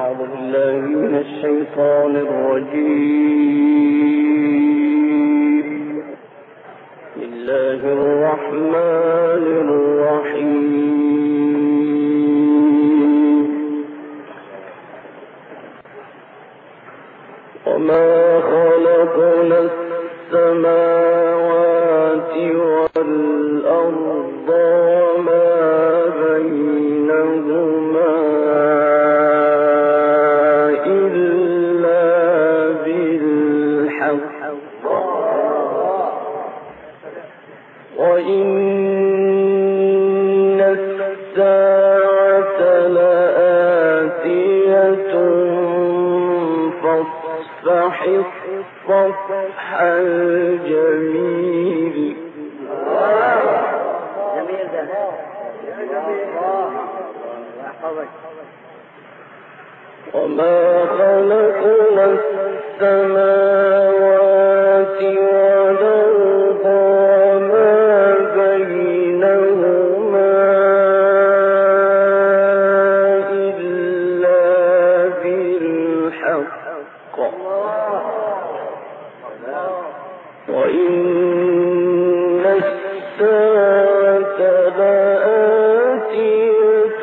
أعوذ بالله من الشيطان الرجيم. بسم الله الرحمن الرحيم. وما خلقنا السماوات والأرض وما بينهما إلا بالحق وإن الساعة لآتية فاصفح الصفح الجميل. وما خلقنا السماوات والأرض وما بينهما إلا بالحق وإن الساعة لآتية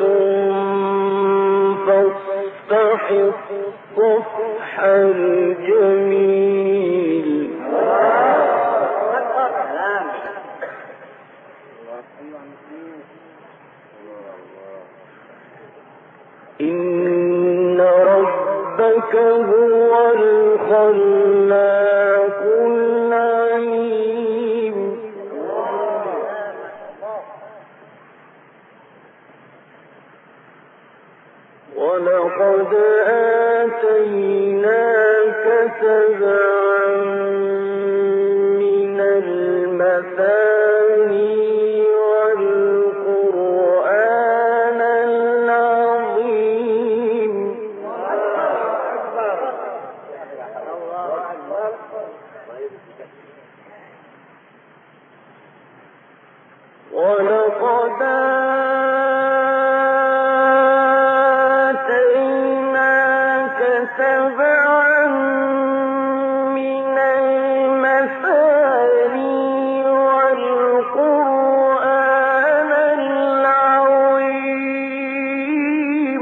فاصفح الصفح الجميل. إن ربك هو الخلاق العليم. ولقد آتيناك سبعا من المثاني والقرآن العظيم. ولقد آتيناك سبعا من المثاني والقرآن العظيم.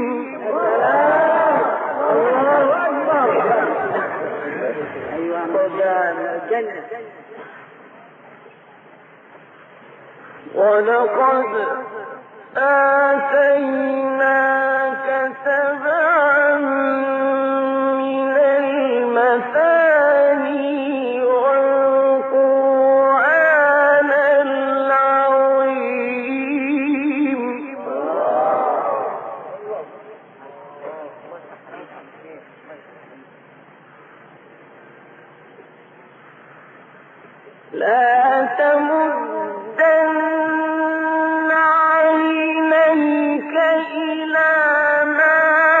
ولقد آتيناك سبعا من المثاني والقرآن العظيم. لا تمدن عينيك إلى ما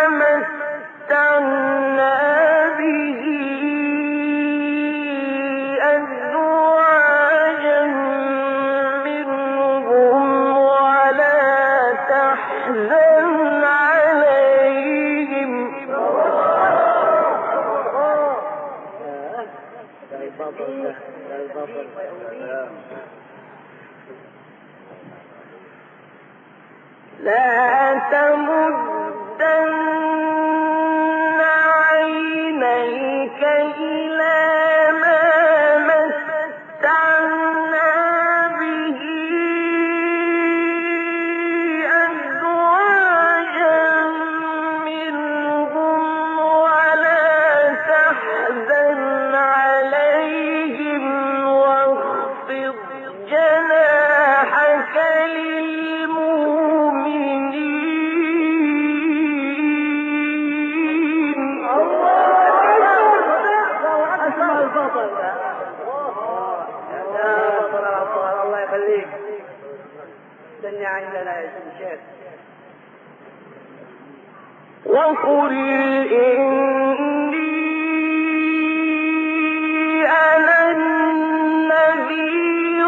متعنا به أزواجا منهم ولا تحزن عليهم. لا تمدن عينيك إلى ما متعنا به أزواجا منهم ولا تحزن عليهم واخفض جناحك للمؤمنين. الله يخليك. استني عندنا يا شيخ. وقل إني أنا النذير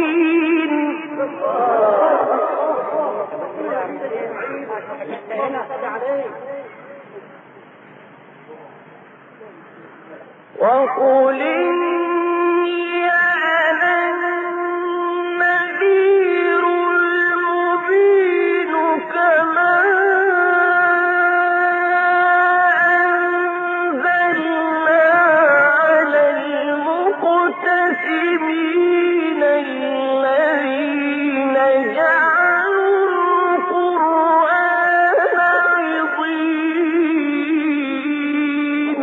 المبين. وقل إني أنا النذير المبين كما أنزلنا على المقتسمين الذين جعلوا القرآن عضين.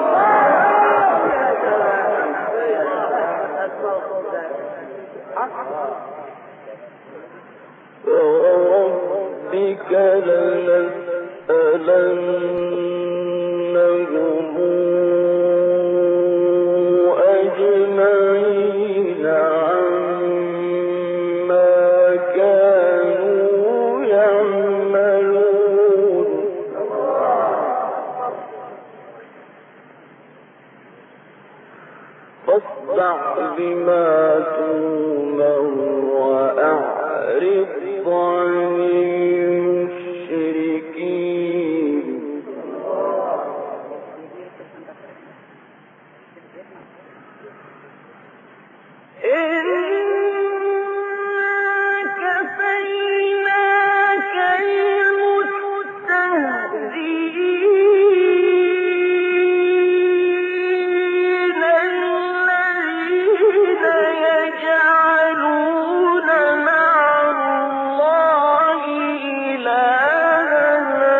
فوربك لنسألنهم أجمعين عما كانوا يعملون. فاصدع بما تؤمر وأعرض عن المشركين. إنا كفيناك المستهزئين الذين يجعلون مع الله إلهًا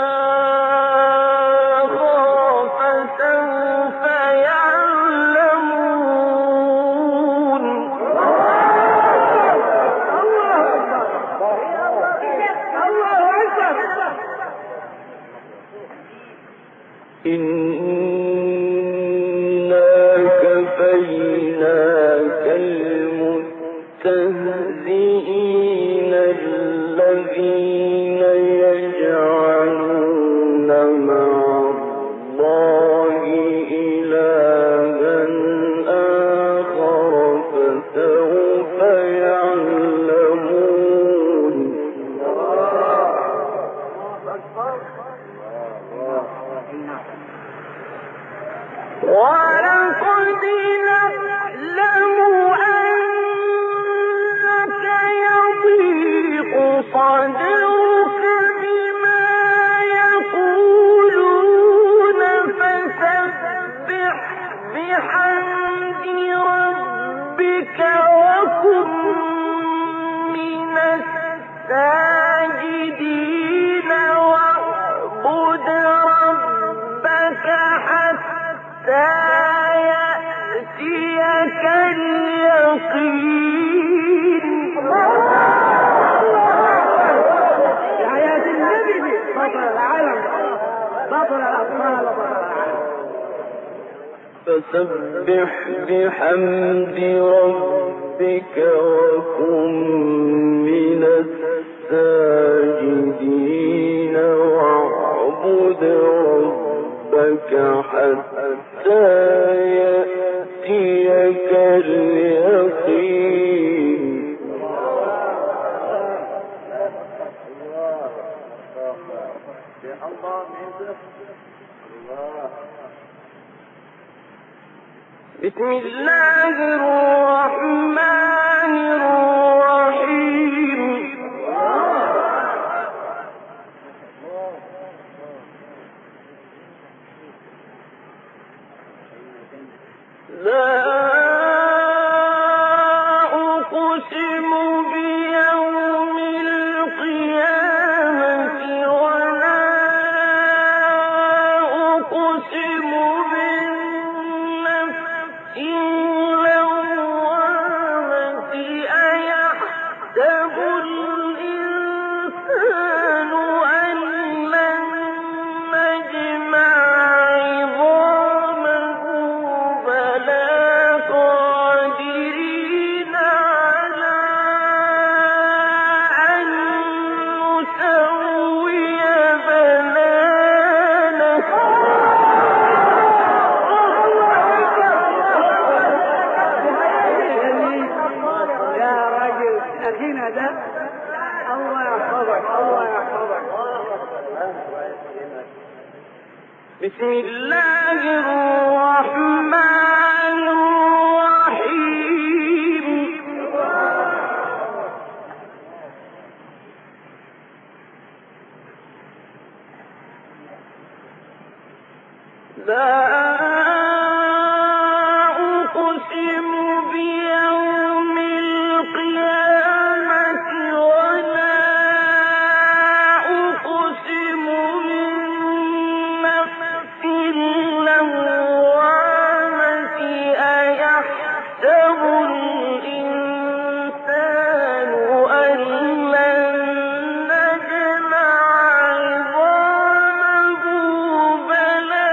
آخر فسوف يعلمون. إنا كفيناك المستهزئين الذين يجعلون مع الله إلهًا آخر فسوف يعلمون. ولقد نعلم أنك يضيق صدرك بما يقولون فسبح بحمد ربك وكن من الساجدين واعبد ربك حتى يأتيك اليقين. آيات النبي بطل العالم بطل الأطفال. فسبح بحمد ربك وكن من الساجدين واعبد ربك حتى يأتيك اليقين. بسم الله الرحمن الرحيم. لا أقسم بيوم القيامة ولا أقسم بالنفس اللوامة أيحسب الإنسان أن لن نجمع عظامه بلى بسم الله الرحمن الرحيم لا أقسم بيوم القيامة ولا أقسم بالنفس اللوامة أيحسب الإنسان أن لن نجمع عظامه بلى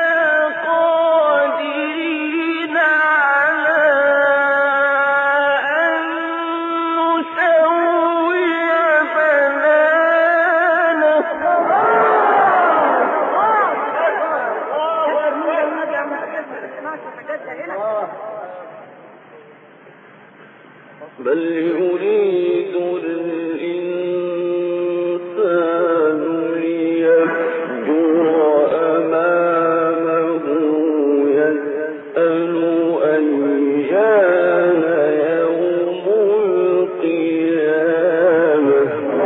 قادرين على أن نسوي بنانه بل يريد الإنسان ليفجر أمامه يسأل أيان يوم القيامة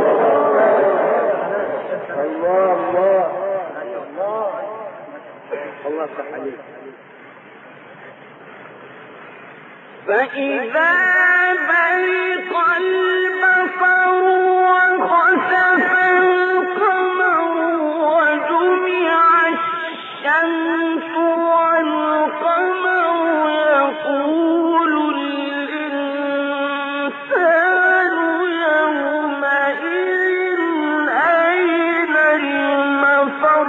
الله صح عليك فإذا برق البصر وخسف القمر وجمع الشمس والقمر يقول الإنسان يومئذ أين المفر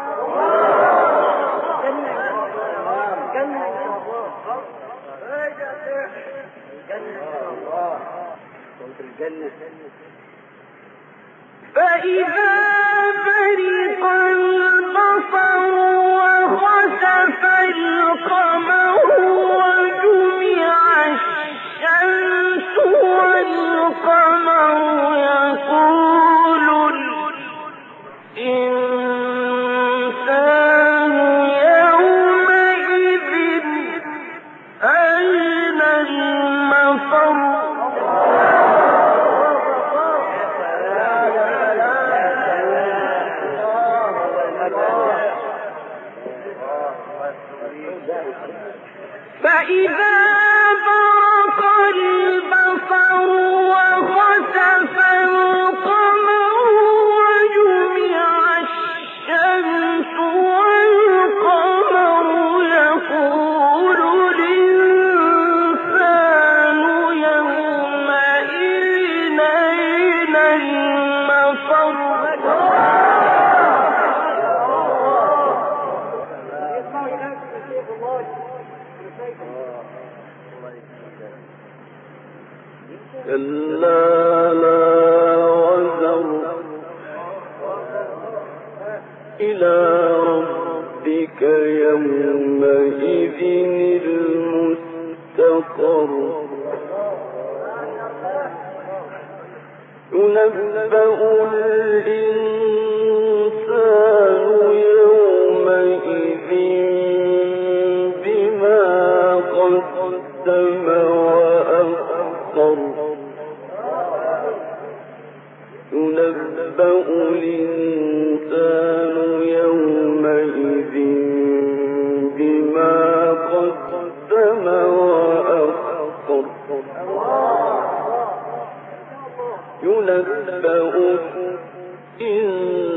فإذا برق البصر وخسف القمر وجمع الشمس والقمر يقول الإنسان يومئذ أين المفر فإذا برق البصر وخسف القمر وجمع الشمس والقمر يقول الإنسان يومئذ أين المفر كلا لا وزر إلى ربك يومئذ المستقر ينبأ الإنسان يومئذ بما قدم وأخر ينبأ الإنسان يومئذ بما قدم وأخر ينبأ الإنسان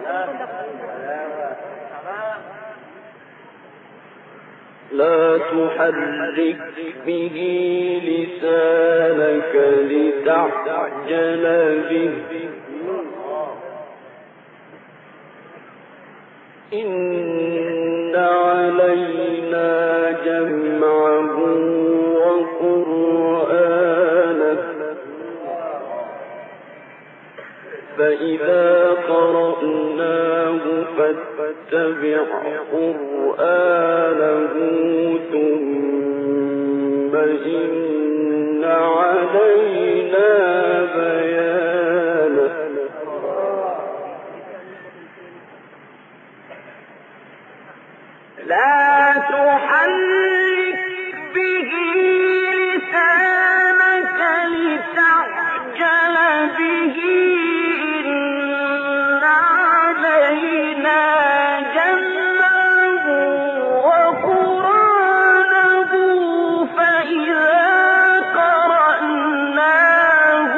لا تحرك به لسانك لتعجل به إن علينا جمعه وقرآنه فإذا قرأناه فاتبع قرآنه ثم إن علينا بيانه لا تحرك به لسانك لتعجل به إن علينا جمعه وقرآنه فإذا قرأناه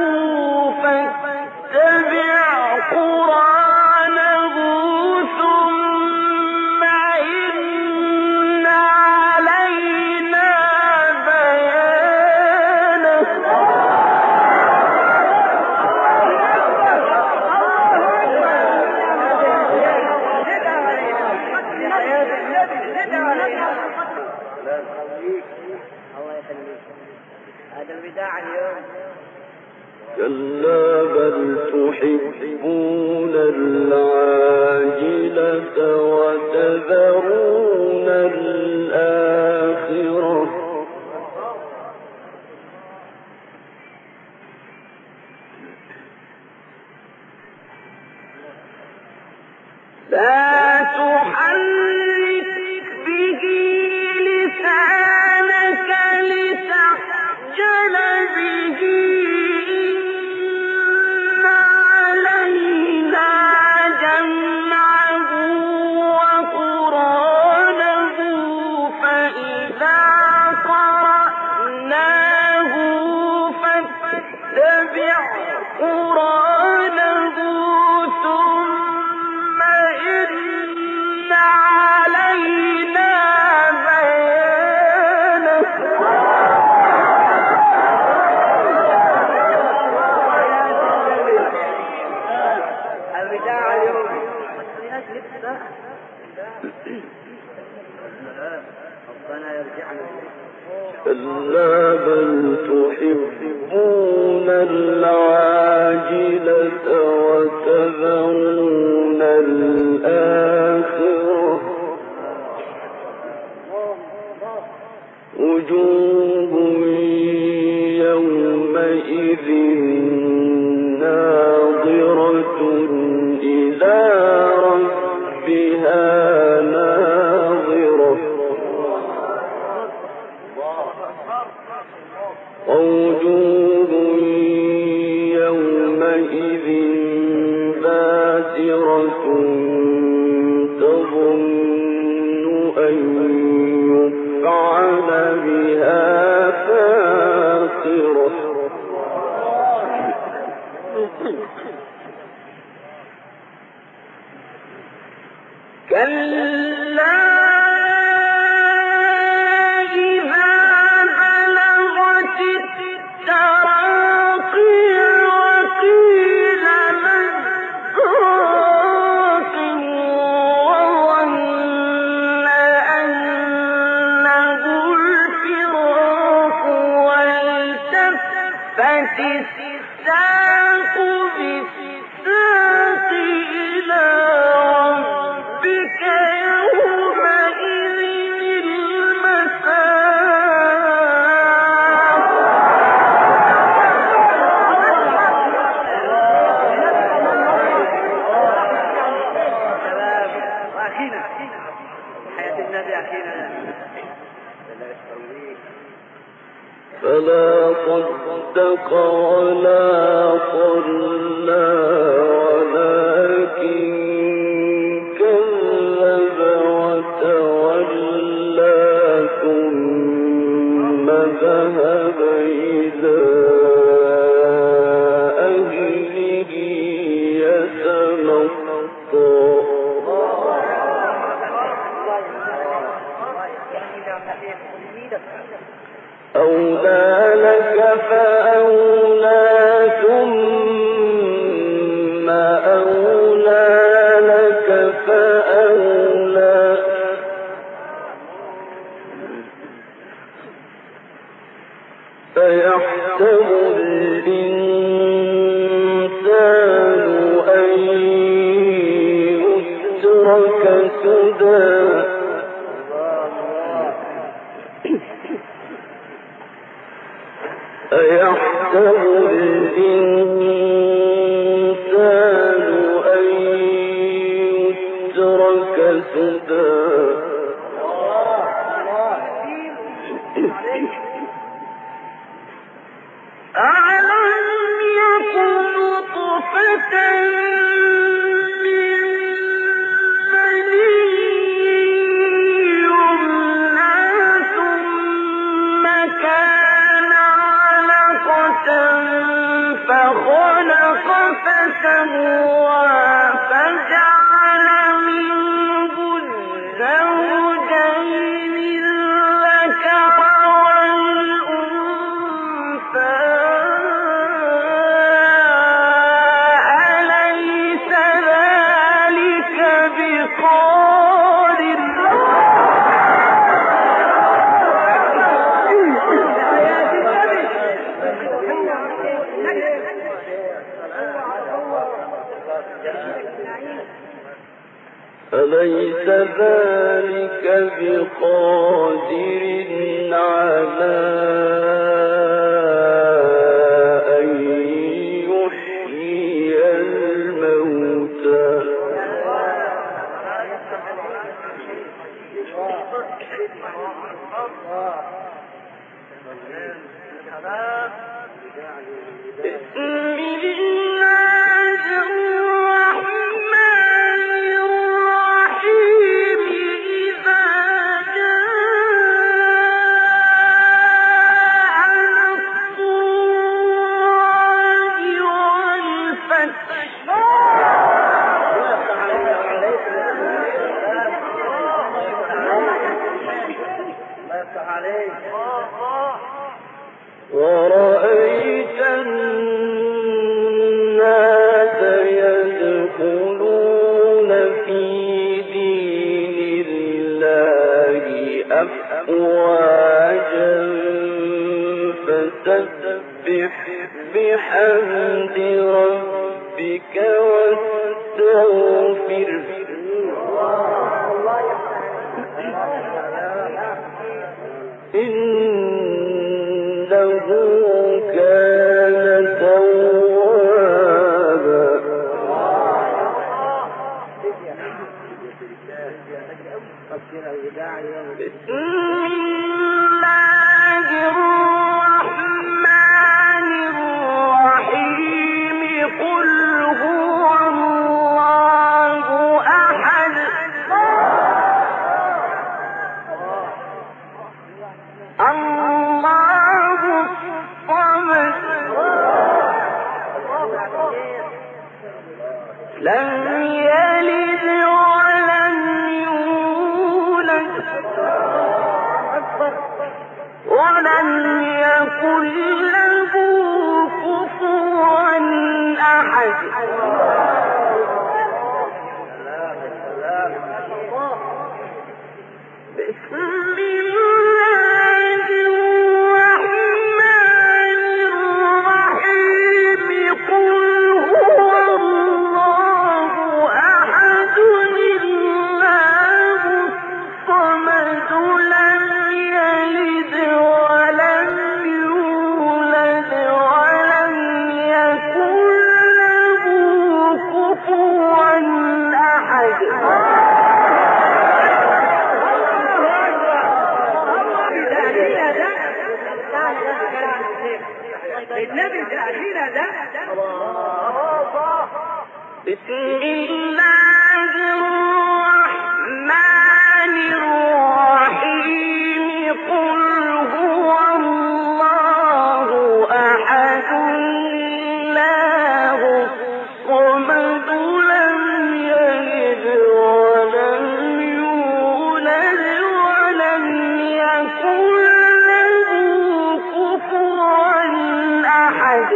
فاتبع قرآنه ثم إن علينا بيانه كلا بل تحبون العاجلة وتذرون الآخرة لا تحرك به لسانك لتعجل به إن علينا جمعه وقرآنه فإذا قرأناه فاتبع قرآنه ثم إن علينا بيانه الوداع اليوم ربنا يرجعنا كلا بل تحبون العاجلة وتذرون الآخرة وجوه يومئذ ناظرة إلى ربها ناظرة ووجوه يومئذ باسرة تظن أن يفعل بها فاقرة كلا إذا بلغت التراقي وقيل من راق وظن أنه الفراق والتفت الساق بالساق إلى ربك يومئذ المساق أخينا حياة النبي أخينا فلا صدق ولا صلى ولكن كذب وتولى ثم ذهب إلى أهله يتمطى يترك سدى أيحسب الإنسان أن يترك سدى ألم يكن نطفة من مني يمنى ثم كان علقة فخلق فسوى فجعل منه الزوجين الذكر والأنثى أليس ذلك بقادر أليس ذلك بقادر على أن يحيي الموتى بسم الله الرحمن الرحيم إذا جاء نصر الله والفتح ورأيت الناس يدخلون في دين الله أفواجا فسبح بحمد ربك واستغفره إنه كان توابا بسم الله الرحمن الرحيم قل هو الله أحد الله الصمد لم يلد ولم يولد ولم يكن له كفوا أحد بسم الله الرحمن الرحيم قل هو الله أحد الله الصمد لم يلد ولم يولد ولم يكن له كفوا أحد النبي تأخينا ده بسم الله الرحمن الرحيم قل هو الله أحد الله الصمد لم يلد ولم يولد ولم يكن له كفوا أحد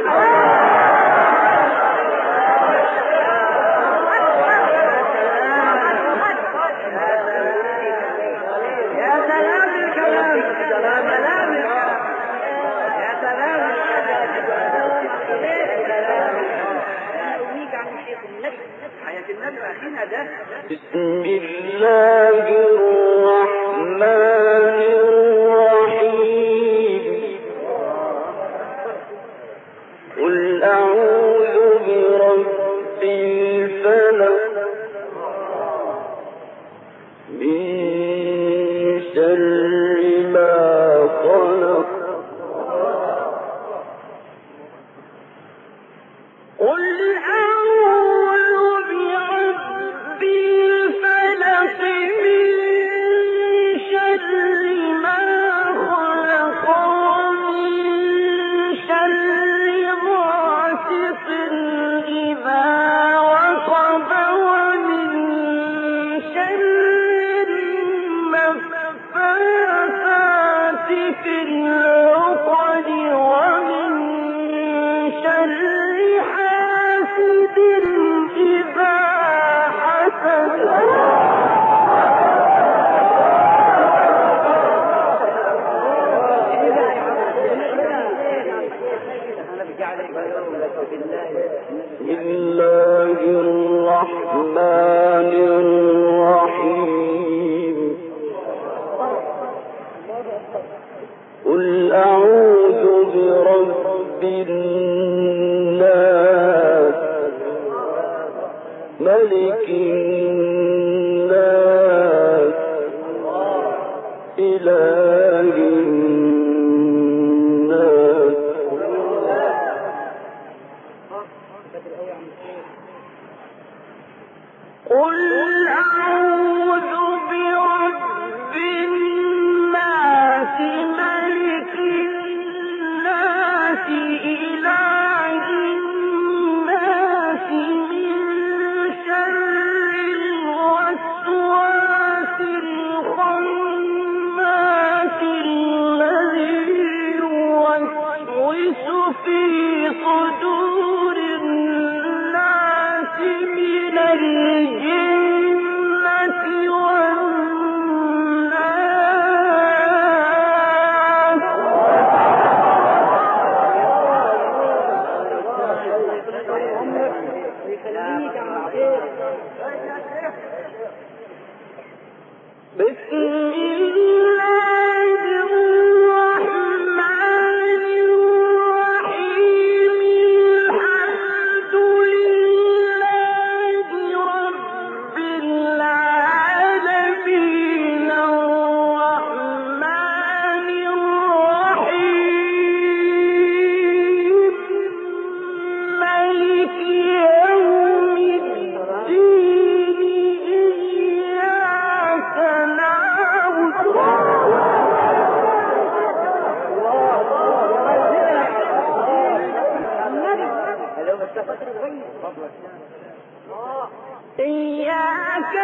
إياك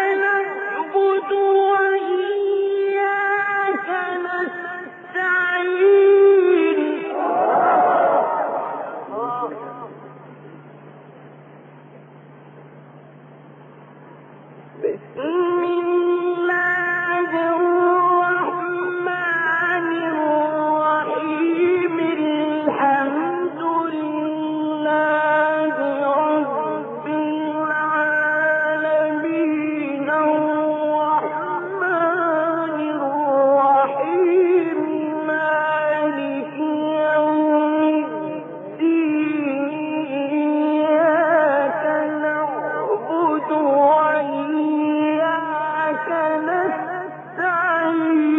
نعبد وإياك نستعين بسم الله الرحمن الرحيم الحمد لله رب العالمين الرحمن الرحيم مالك يوم الدين إياك نعبد وإياك نستعين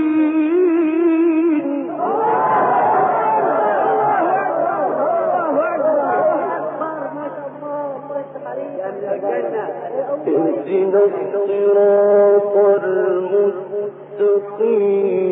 اهدنا الصراط المستقيم